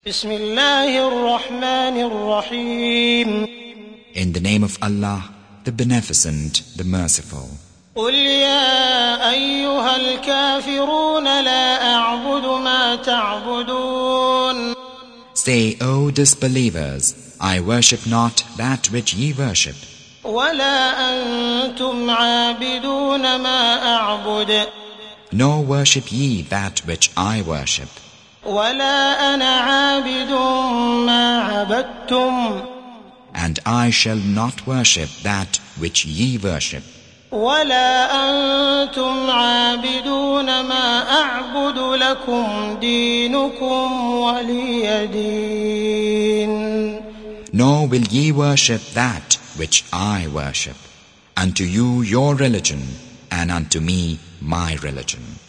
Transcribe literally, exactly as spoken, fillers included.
بسم الله الرحمن الرحيم. In the name of Allah, the Beneficent, the Merciful. قل يا أيها الكافرون لا أعبد ما تعبدون. Say, O disbelievers, I worship not that which ye worship. ولا أنتم عابدون ما أعبد. Nor worship ye that which I worship. ولا أنا عابد ما عبدتم. And I shall not worship that which ye worship. ولا أنتم عابدون ما أعبد لكم دينكم ولي دين. Nor will ye worship that which I worship. Unto you your religion, and unto me my religion.